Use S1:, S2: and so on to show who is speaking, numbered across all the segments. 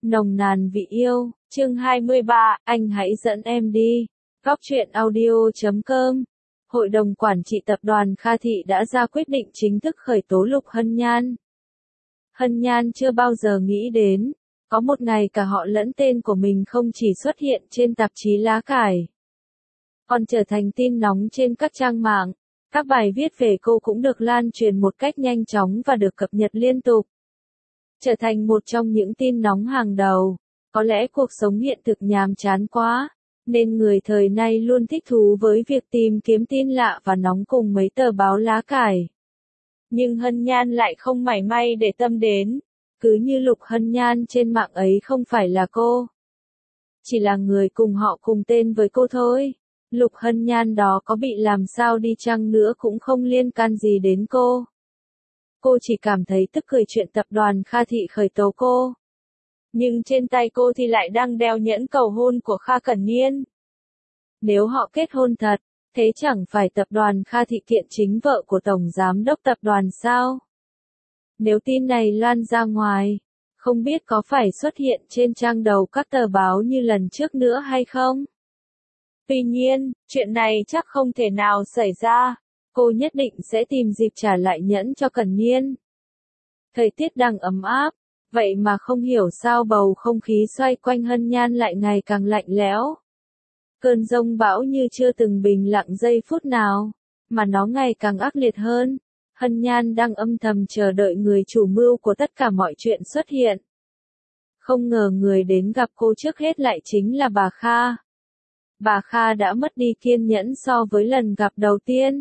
S1: Nồng nàn vị yêu, chương 23, anh hãy dẫn em đi. Góc truyện audio.com. Hội đồng quản trị tập đoàn Kha Thị đã ra quyết định chính thức khởi tố Lục Hân Nhan. Hân Nhan chưa bao giờ nghĩ đến, có một ngày cả họ lẫn tên của mình không chỉ xuất hiện trên tạp chí lá cải, còn trở thành tin nóng trên các trang mạng. Các bài viết về cô cũng được lan truyền một cách nhanh chóng và được cập nhật liên tục, trở thành một trong những tin nóng hàng đầu. Có lẽ cuộc sống hiện thực nhàm chán quá, nên người thời nay luôn thích thú với việc tìm kiếm tin lạ và nóng cùng mấy tờ báo lá cải. Nhưng Hân Nhan lại không mảy may để tâm đến, cứ như Lục Hân Nhan trên mạng ấy không phải là cô, chỉ là người cùng họ cùng tên với cô thôi. Lục Hân Nhan đó có bị làm sao đi chăng nữa cũng không liên can gì đến cô. Cô chỉ cảm thấy tức cười chuyện tập đoàn Kha Thị khởi tố cô. Nhưng trên tay cô thì lại đang đeo nhẫn cầu hôn của Kha Cẩn Niên. Nếu họ kết hôn thật, thế chẳng phải tập đoàn Kha Thị kiện chính vợ của Tổng Giám đốc tập đoàn sao? Nếu tin này lan ra ngoài, không biết có phải xuất hiện trên trang đầu các tờ báo như lần trước nữa hay không? Tuy nhiên, chuyện này chắc không thể nào xảy ra. Cô nhất định sẽ tìm dịp trả lại nhẫn cho Cẩn Niên. Thời tiết đang ấm áp, vậy mà không hiểu sao bầu không khí xoay quanh Hân Nhan lại ngày càng lạnh lẽo. Cơn giông bão như chưa từng bình lặng giây phút nào, mà nó ngày càng ác liệt hơn. Hân Nhan đang âm thầm chờ đợi người chủ mưu của tất cả mọi chuyện xuất hiện. Không ngờ người đến gặp cô trước hết lại chính là bà Kha. Bà Kha đã mất đi kiên nhẫn so với lần gặp đầu tiên.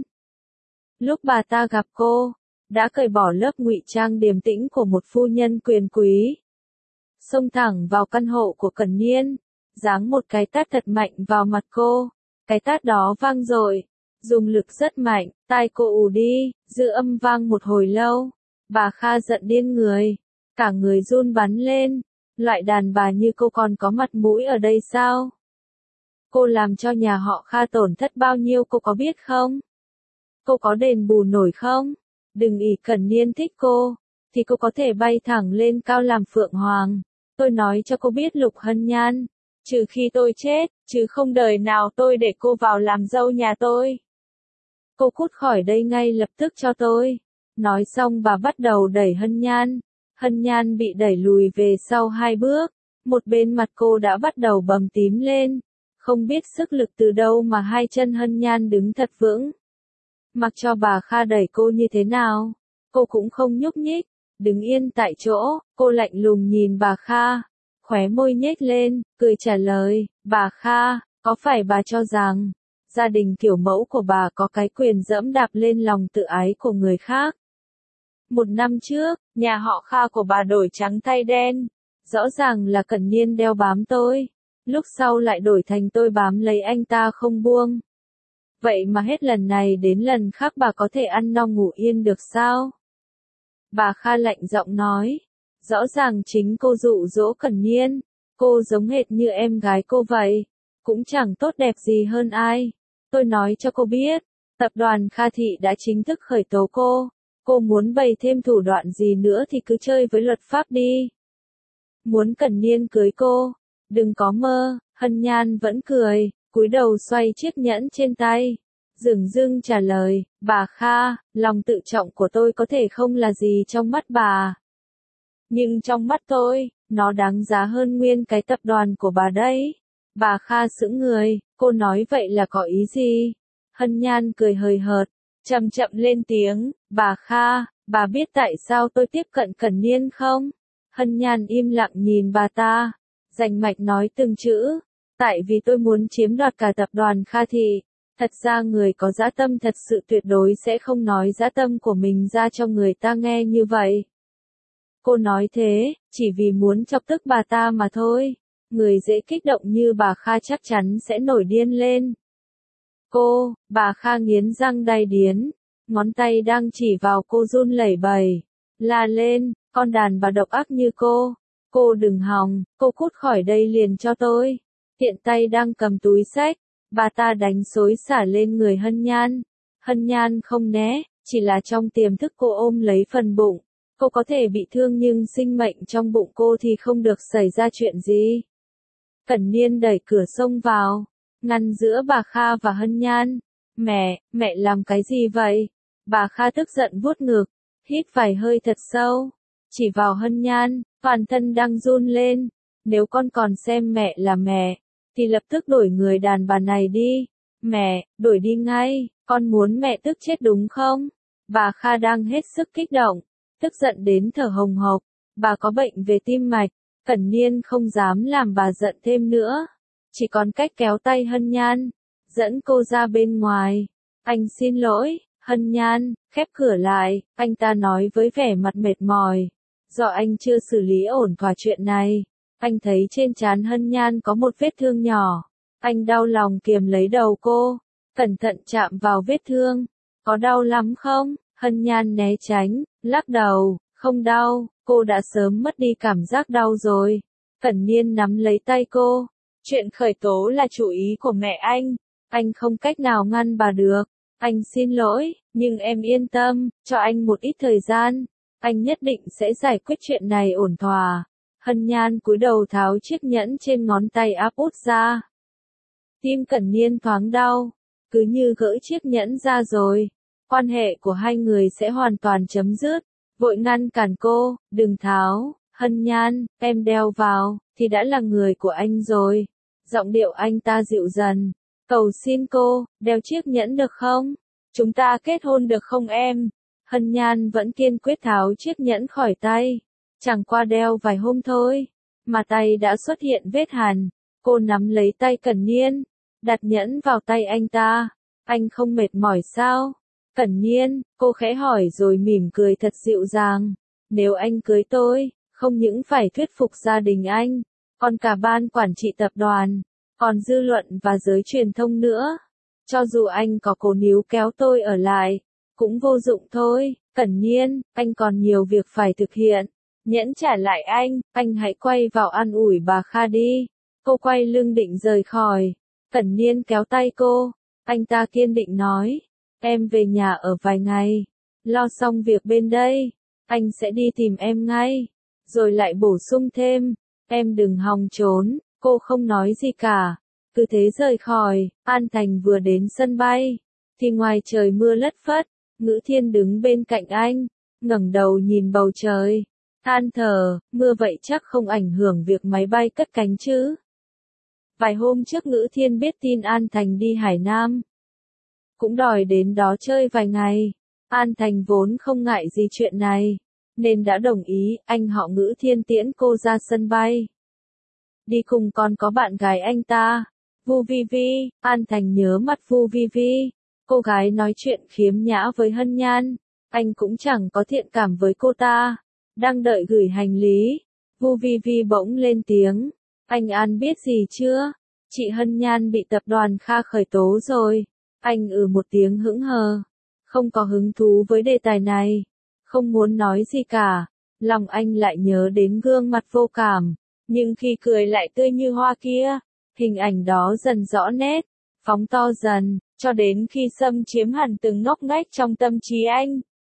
S1: Lúc bà ta gặp cô, đã cởi bỏ lớp ngụy trang điềm tĩnh của một phu nhân quyền quý, xông thẳng vào căn hộ của Cẩn Niên, giáng một cái tát thật mạnh vào mặt cô. Cái tát đó vang dội, dùng lực rất mạnh, tai cô ù đi, dư âm vang một hồi lâu. Bà Kha giận điên người, cả người run bắn lên. Loại đàn bà như cô còn có mặt mũi ở đây sao? Cô làm cho nhà họ Kha tổn thất bao nhiêu cô có biết không? Cô có đền bù nổi không? Đừng ỷ Cẩn Niên thích cô, thì cô có thể bay thẳng lên cao làm phượng hoàng. Tôi nói cho cô biết Lục Hân Nhan, trừ khi tôi chết, chứ không đời nào tôi để cô vào làm dâu nhà tôi. Cô cút khỏi đây ngay lập tức cho tôi. Nói xong bà bắt đầu đẩy Hân Nhan. Hân Nhan bị đẩy lùi về sau 2 bước. Một bên mặt cô đã bắt đầu bầm tím lên. Không biết sức lực từ đâu mà hai chân Hân Nhan đứng thật vững. Mặc cho bà Kha đẩy cô như thế nào, cô cũng không nhúc nhích, đứng yên tại chỗ. Cô lạnh lùng nhìn bà Kha, khóe môi nhếch lên, cười trả lời, bà Kha, có phải bà cho rằng, gia đình kiểu mẫu của bà có cái quyền dẫm đạp lên lòng tự ái của người khác? 1 năm trước, nhà họ Kha của bà đổi trắng thay đen, rõ ràng là Cẩn Niên đeo bám tôi, lúc sau lại đổi thành tôi bám lấy anh ta không buông. Vậy mà hết lần này đến lần khác bà có thể ăn no ngủ yên được sao? Bà Kha lạnh giọng nói, rõ ràng chính cô dụ dỗ Cẩn Niên, cô giống hệt như em gái cô vậy, cũng chẳng tốt đẹp gì hơn ai. Tôi nói cho cô biết, tập đoàn Kha Thị đã chính thức khởi tố cô muốn bày thêm thủ đoạn gì nữa thì cứ chơi với luật pháp đi. Muốn Cẩn Niên cưới cô, đừng có mơ. Hân Nhan vẫn cười, cúi đầu xoay chiếc nhẫn trên tay, dửng dưng trả lời, bà Kha, lòng tự trọng của tôi có thể không là gì trong mắt bà, nhưng trong mắt tôi, nó đáng giá hơn nguyên cái tập đoàn của bà đấy. Bà Kha sững người, cô nói vậy là có ý gì? Hân Nhan cười hời hợt, chậm chậm lên tiếng, bà Kha, bà biết tại sao tôi tiếp cận Cẩn Niên không? Hân Nhan im lặng nhìn bà ta, rành mạch nói từng chữ, tại vì tôi muốn chiếm đoạt cả tập đoàn Kha Thị. Thật ra người có dã tâm thật sự tuyệt đối sẽ không nói dã tâm của mình ra cho người ta nghe như vậy. Cô nói thế, chỉ vì muốn chọc tức bà ta mà thôi. Người dễ kích động như bà Kha chắc chắn sẽ nổi điên lên. Bà Kha nghiến răng đay điến, ngón tay đang chỉ vào cô run lẩy bẩy, la lên, con đàn bà độc ác như cô đừng hòng, cô cút khỏi đây liền cho tôi. Tiện tay đang cầm túi xách, bà ta đánh xối xả lên người Hân Nhan. Hân Nhan không né, chỉ là trong tiềm thức cô ôm lấy phần bụng. Cô có thể bị thương nhưng sinh mệnh trong bụng cô thì không được xảy ra chuyện gì. Cẩn Niên đẩy cửa xông vào, ngăn giữa bà Kha và Hân Nhan. Mẹ làm cái gì vậy? Bà Kha tức giận vuốt ngực, hít vài hơi thật sâu, chỉ vào Hân Nhan, toàn thân đang run lên. Nếu con còn xem mẹ là mẹ, thì lập tức đổi người đàn bà này đi. Mẹ, đổi đi ngay, con muốn mẹ tức chết đúng không? Bà Kha đang hết sức kích động, tức giận đến thở hồng hộc. Bà có bệnh về tim mạch. Cẩn Niên không dám làm bà giận thêm nữa, chỉ còn cách kéo tay Hân Nhan, dẫn cô ra bên ngoài. Anh xin lỗi, Hân Nhan, khép cửa lại, anh ta nói với vẻ mặt mệt mỏi. Do anh chưa xử lý ổn thỏa chuyện này, anh thấy trên trán Hân Nhan có một vết thương nhỏ. Anh đau lòng kiềm lấy đầu cô, cẩn thận chạm vào vết thương. Có đau lắm không? Hân Nhan né tránh, lắc đầu, không đau, cô đã sớm mất đi cảm giác đau rồi. Cẩn Niên nắm lấy tay cô. Chuyện khởi tố là chủ ý của mẹ anh không cách nào ngăn bà được. Anh xin lỗi, nhưng em yên tâm, cho anh một ít thời gian. Anh nhất định sẽ giải quyết chuyện này ổn thỏa. Hân Nhan cúi đầu tháo chiếc nhẫn trên ngón tay áp út ra. Tim Cẩn Niên thoáng đau, cứ như gỡ chiếc nhẫn ra rồi, quan hệ của hai người sẽ hoàn toàn chấm dứt. Vội ngăn cản cô, đừng tháo, Hân Nhan, em đeo vào, thì đã là người của anh rồi. Giọng điệu anh ta dịu dần, cầu xin cô, đeo chiếc nhẫn được không? Chúng ta kết hôn được không em? Hân Nhan vẫn kiên quyết tháo chiếc nhẫn khỏi tay. Chẳng qua đeo vài hôm thôi, mà tay đã xuất hiện vết hằn. Cô nắm lấy tay Cẩn Niên, đặt nhẫn vào tay anh ta. Anh không mệt mỏi sao? Cẩn Niên, cô khẽ hỏi rồi mỉm cười thật dịu dàng. Nếu anh cưới tôi, không những phải thuyết phục gia đình anh, còn cả ban quản trị tập đoàn, còn dư luận và giới truyền thông nữa. Cho dù anh có cố níu kéo tôi ở lại, cũng vô dụng thôi. Cẩn Niên, anh còn nhiều việc phải thực hiện. Nhẫn trả lại anh hãy quay vào an ủi bà Kha đi. Cô quay lưng định rời khỏi. Cẩn Niên kéo tay cô. Anh ta kiên định nói. Em về nhà ở vài ngày. Lo xong việc bên đây, anh sẽ đi tìm em ngay. Rồi lại bổ sung thêm. Em đừng hòng trốn. Cô không nói gì cả. Cứ thế rời khỏi. An Thành vừa đến sân bay, thì ngoài trời mưa lất phất. Ngữ Thiên đứng bên cạnh anh, ngẩng đầu nhìn bầu trời. Than thở, mưa vậy chắc không ảnh hưởng việc máy bay cất cánh chứ. Vài hôm trước Ngữ Thiên biết tin An Thành đi Hải Nam, cũng đòi đến đó chơi vài ngày. An Thành vốn không ngại gì chuyện này, nên đã đồng ý. Anh họ Ngữ Thiên tiễn cô ra sân bay. Đi cùng còn có bạn gái anh ta, Vu Vi Vi. An Thành nhớ mặt Vu Vi Vi, cô gái nói chuyện khiếm nhã với Hân Nhan. Anh cũng chẳng có thiện cảm với cô ta. Đang đợi gửi hành lý, Vu Vi Vi bỗng lên tiếng. Anh An biết gì chưa? Chị Hân Nhan bị tập đoàn Kha khởi tố rồi. Anh một tiếng hững hờ, không có hứng thú với đề tài này, không muốn nói gì cả. Lòng anh lại nhớ đến gương mặt vô cảm, nhưng khi cười lại tươi như hoa kia. Hình ảnh đó dần rõ nét, phóng to dần, cho đến khi xâm chiếm hẳn từng ngóc ngách trong tâm trí anh.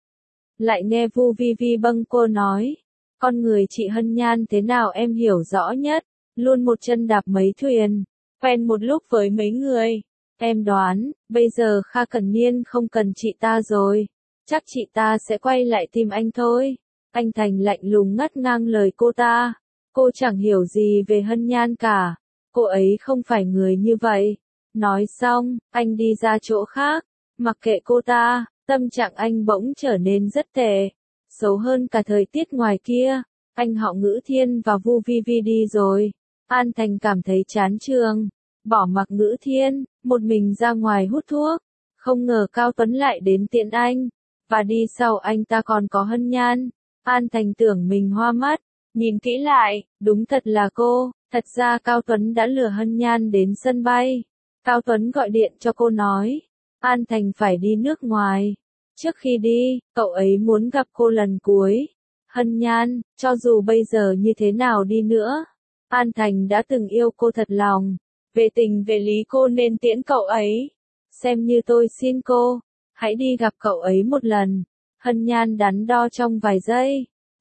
S1: Lại nghe Vu Vi Vi bâng quơ nói, con người chị Hân Nhan thế nào em hiểu rõ nhất, luôn một chân đạp mấy thuyền, quen một lúc với mấy người. Em đoán, bây giờ Kha Cẩn Niên không cần chị ta rồi, chắc chị ta sẽ quay lại tìm anh thôi. Anh Thành lạnh lùng ngắt ngang lời cô ta, cô chẳng hiểu gì về Hân Nhan cả, cô ấy không phải người như vậy. Nói xong, anh đi ra chỗ khác, mặc kệ cô ta. Tâm trạng anh bỗng trở nên rất tệ, xấu hơn cả thời tiết ngoài kia. Anh họ Ngữ Thiên và Vu Vi Vi đi rồi. An Thành cảm thấy chán trường, bỏ mặc Ngữ Thiên, một mình ra ngoài hút thuốc. Không ngờ Cao Tuấn lại đến tiện anh, và đi sau anh ta còn có Hân Nhan. An Thành tưởng mình hoa mắt, nhìn kỹ lại, đúng thật là cô. Thật ra Cao Tuấn đã lừa Hân Nhan đến sân bay. Cao Tuấn gọi điện cho cô nói, An Thành phải đi nước ngoài. Trước khi đi, cậu ấy muốn gặp cô lần cuối. Hân Nhan, cho dù bây giờ như thế nào đi nữa, An Thành đã từng yêu cô thật lòng. Về tình về lý cô nên tiễn cậu ấy. Xem như tôi xin cô, hãy đi gặp cậu ấy một lần. Hân Nhan đắn đo trong vài giây,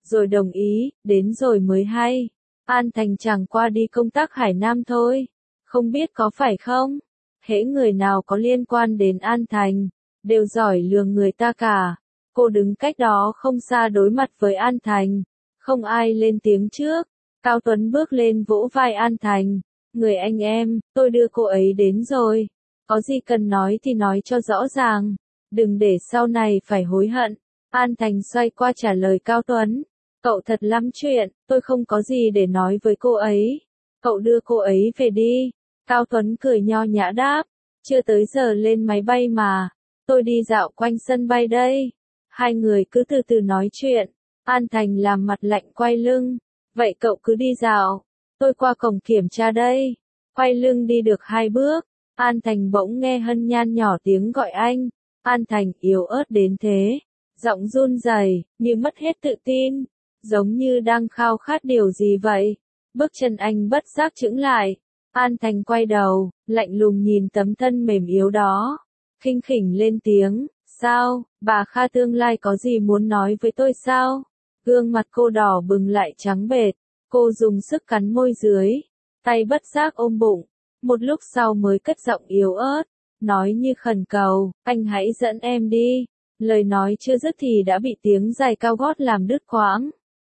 S1: rồi đồng ý, đến rồi mới hay. An Thành chẳng qua đi công tác Hải Nam thôi. Không biết có phải không? Hễ người nào có liên quan đến An Thành, đều giỏi lừa người ta cả. Cô đứng cách đó không xa đối mặt với An Thành. Không ai lên tiếng trước. Cao Tuấn bước lên vỗ vai An Thành. Người anh em, tôi đưa cô ấy đến rồi. Có gì cần nói thì nói cho rõ ràng. Đừng để sau này phải hối hận. An Thành xoay qua trả lời Cao Tuấn. Cậu thật lắm chuyện, tôi không có gì để nói với cô ấy. Cậu đưa cô ấy về đi. Cao Tuấn cười nho nhã đáp. Chưa tới giờ lên máy bay mà. Tôi đi dạo quanh sân bay đây. Hai người cứ từ từ nói chuyện. An Thành làm mặt lạnh quay lưng. Vậy cậu cứ đi dạo. Tôi qua cổng kiểm tra đây. Quay lưng đi được 2 bước. An Thành bỗng nghe Hân Nhan nhỏ tiếng gọi anh. An Thành yếu ớt đến thế. Giọng run rẩy, như mất hết tự tin. Giống như đang khao khát điều gì vậy. Bước chân anh bất giác chững lại. An Thành quay đầu, lạnh lùng nhìn tấm thân mềm yếu đó. Khinh khỉnh lên tiếng. Sao, bà Kha tương lai có gì muốn nói với tôi sao? Gương mặt cô đỏ bừng lại trắng bệch. Cô dùng sức cắn môi dưới. Tay bất giác ôm bụng. Một lúc sau mới cất giọng yếu ớt. Nói như khẩn cầu, anh hãy dẫn em đi. Lời nói chưa dứt thì đã bị tiếng giày cao gót làm đứt quãng.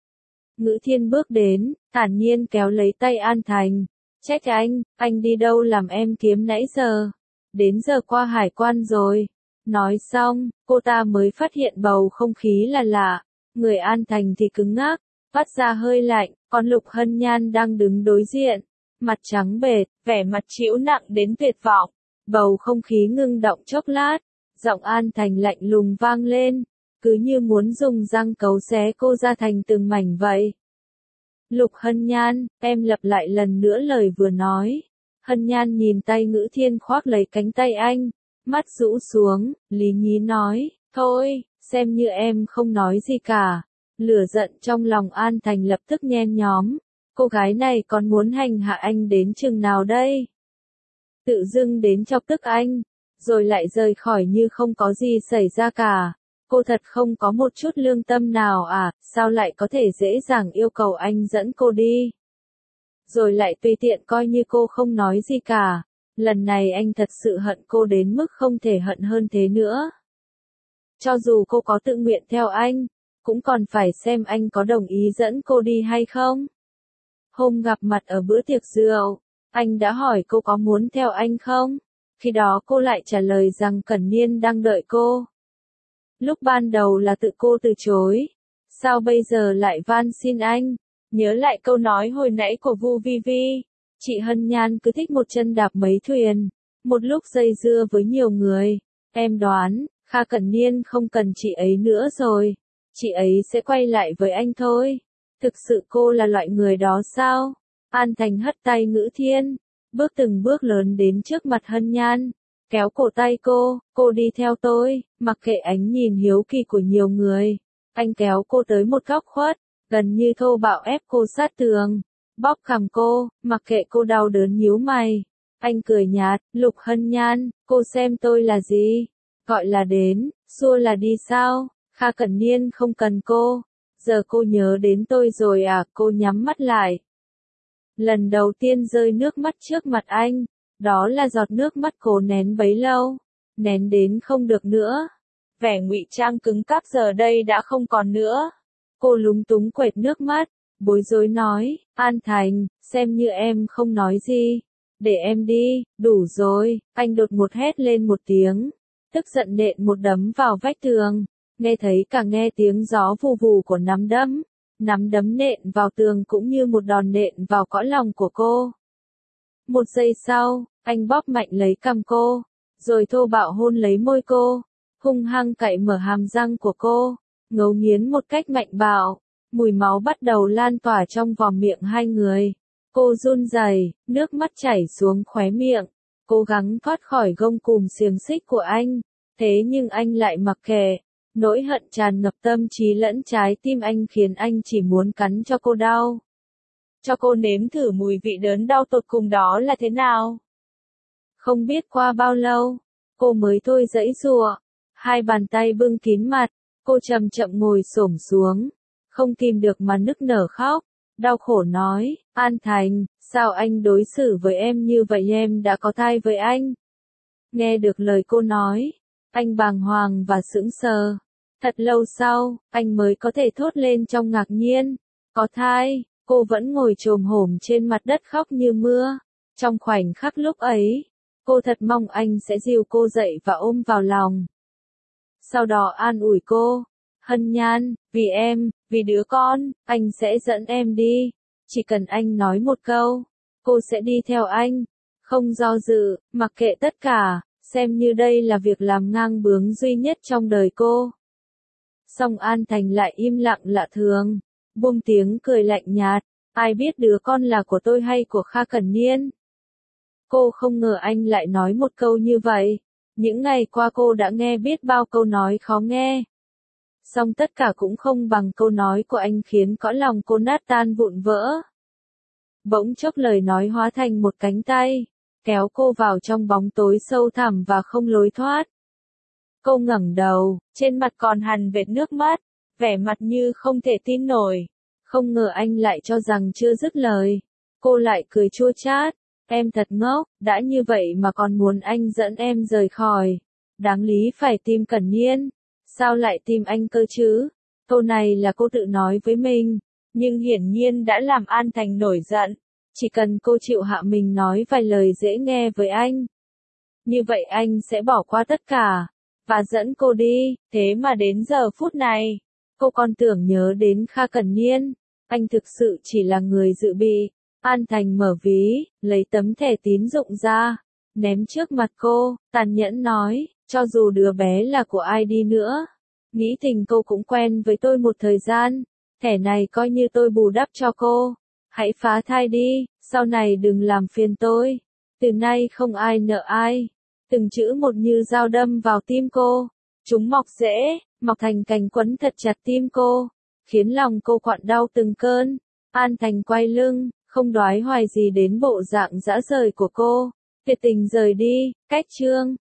S1: Ngữ Thiên bước đến, thản nhiên kéo lấy tay An Thành. Trách anh đi đâu làm em kiếm nãy giờ? Đến giờ qua hải quan rồi. Nói xong, cô ta mới phát hiện bầu không khí là lạ. Người An Thành thì cứng ngắc, phát ra hơi lạnh, còn Lục Hân Nhan đang đứng đối diện. Mặt trắng bệch, vẻ mặt trĩu nặng đến tuyệt vọng. Bầu không khí ngưng động chốc lát. Giọng An Thành lạnh lùng vang lên. Cứ như muốn dùng răng cấu xé cô ra thành từng mảnh vậy. Lục Hân Nhan, em lặp lại lần nữa lời vừa nói. Hân Nhan nhìn tay Ngữ Thiên khoác lấy cánh tay anh. Mắt rũ xuống, lý nhí nói. Thôi, xem như em không nói gì cả. Lửa giận trong lòng An Thành lập tức nhen nhóm. Cô gái này còn muốn hành hạ anh đến chừng nào đây? Tự dưng đến chọc tức anh, rồi lại rời khỏi như không có gì xảy ra cả. Cô thật không có một chút lương tâm nào à, sao lại có thể dễ dàng yêu cầu anh dẫn cô đi? Rồi lại tùy tiện coi như cô không nói gì cả. Lần này anh thật sự hận cô đến mức không thể hận hơn thế nữa. Cho dù cô có tự nguyện theo anh, cũng còn phải xem anh có đồng ý dẫn cô đi hay không. Hôm gặp mặt ở bữa tiệc rượu, anh đã hỏi cô có muốn theo anh không? Khi đó cô lại trả lời rằng Cẩn Niên đang đợi cô. Lúc ban đầu là tự cô từ chối. Sao bây giờ lại van xin anh? Nhớ lại câu nói hồi nãy của Vu Vi Vi. Chị Hân Nhan cứ thích một chân đạp mấy thuyền. Một lúc dây dưa với nhiều người. Em đoán, Kha Cẩn Niên không cần chị ấy nữa rồi. Chị ấy sẽ quay lại với anh thôi. Thực sự cô là loại người đó sao? An Thành hất tay Ngữ Thiên. Bước từng bước lớn đến trước mặt Hân Nhan. Kéo cổ tay cô đi theo tôi, mặc kệ ánh nhìn hiếu kỳ của nhiều người. Anh kéo cô tới một góc khuất, gần như thô bạo ép cô sát tường. Bóp cằm cô, mặc kệ cô đau đớn nhíu mày. Anh cười nhạt, Lục Hân Nhan, cô xem tôi là gì? Gọi là đến, xua là đi sao? Kha Cẩn Niên không cần cô. Giờ cô nhớ đến tôi rồi à? Cô nhắm mắt lại. Lần đầu tiên rơi nước mắt trước mặt anh. Đó là giọt nước mắt cô nén bấy lâu. Nén đến không được nữa. Vẻ ngụy trang cứng cáp giờ đây đã không còn nữa. Cô lúng túng quệt nước mắt. Bối rối nói, An Thành, xem như em không nói gì. Để em đi, đủ rồi. Anh đột ngột hét lên một tiếng. Tức giận nện một đấm vào vách tường. Nghe thấy cả nghe tiếng gió vù vù của nắm đấm. Nắm đấm nện vào tường cũng như một đòn nện vào cõi lòng của cô. Một giây sau, anh bóp mạnh lấy cằm cô, rồi thô bạo hôn lấy môi cô, hung hăng cạy mở hàm răng của cô, ngấu nghiến một cách mạnh bạo. Mùi máu bắt đầu lan tỏa trong vòm miệng hai người. Cô run rẩy, nước mắt chảy xuống khóe miệng, cố gắng thoát khỏi gông cùm xiềng xích của anh. Thế nhưng anh lại mặc kệ. Nỗi hận tràn ngập tâm trí lẫn trái tim anh khiến anh chỉ muốn cắn cho cô đau. Cho cô nếm thử mùi vị đớn đau tột cùng đó là thế nào. Không biết qua bao lâu, cô mới thôi giãy giụa. Hai bàn tay bưng kín mặt, cô chậm chậm ngồi xổm xuống. không kìm được mà nức nở khóc, đau khổ nói, An Thành, sao anh đối xử với em như vậy, em đã có thai với anh. Nghe được lời cô nói, anh bàng hoàng và sững sờ. Thật lâu sau, anh mới có thể thốt lên trong ngạc nhiên, có thai. Cô vẫn ngồi chồm hổm trên mặt đất khóc như mưa. Trong khoảnh khắc lúc ấy, cô thật mong anh sẽ dìu cô dậy và ôm vào lòng. Sau đó an ủi cô, Hân Nhan, vì em, vì đứa con, anh sẽ dẫn em đi. Chỉ cần anh nói một câu, cô sẽ đi theo anh. Không do dự, mặc kệ tất cả, xem như đây là việc làm ngang bướng duy nhất trong đời cô. Song An Thành lại im lặng lạ thường, buông tiếng cười lạnh nhạt, ai biết đứa con là của tôi hay của Kha Cẩn Niên. Cô không ngờ anh lại nói một câu như vậy. Những ngày qua cô đã nghe biết bao câu nói khó nghe. Song tất cả cũng không bằng câu nói của anh khiến cõi lòng cô nát tan vụn vỡ. Bỗng chốc lời nói hóa thành một cánh tay, kéo cô vào trong bóng tối sâu thẳm và không lối thoát. Cô ngẩng đầu, trên mặt còn hằn vệt nước mắt, vẻ mặt như không thể tin nổi. Không ngờ anh lại cho rằng chưa dứt lời. Cô lại cười chua chát, em thật ngốc, đã như vậy mà còn muốn anh dẫn em rời khỏi. Đáng lý phải tìm Cẩn Niên, sao lại tìm anh cơ chứ? Câu này là cô tự nói với mình, nhưng hiển nhiên đã làm An Thành nổi giận. Chỉ cần cô chịu hạ mình nói vài lời dễ nghe với anh, như vậy anh sẽ bỏ qua tất cả, và dẫn cô đi. Thế mà đến giờ phút này, cô còn tưởng nhớ đến Kha Cẩn Niên. Anh thực sự chỉ là người dự bị. An Thành mở ví, lấy tấm thẻ tín dụng ra, ném trước mặt cô, tàn nhẫn nói, cho dù đứa bé là của ai đi nữa, nghĩ tình cô cũng quen với tôi một thời gian, thẻ này coi như tôi bù đắp cho cô. Hãy phá thai đi, sau này đừng làm phiền tôi. Từ nay không ai nợ ai. Từng chữ một như dao đâm vào tim cô. Chúng mọc rễ, mọc thành cành quấn thật chặt tim cô, khiến lòng cô quặn đau từng cơn. An Thành quay lưng, không đoái hoài gì đến bộ dạng dã rời của cô. Tuyệt tình rời đi, cách chương.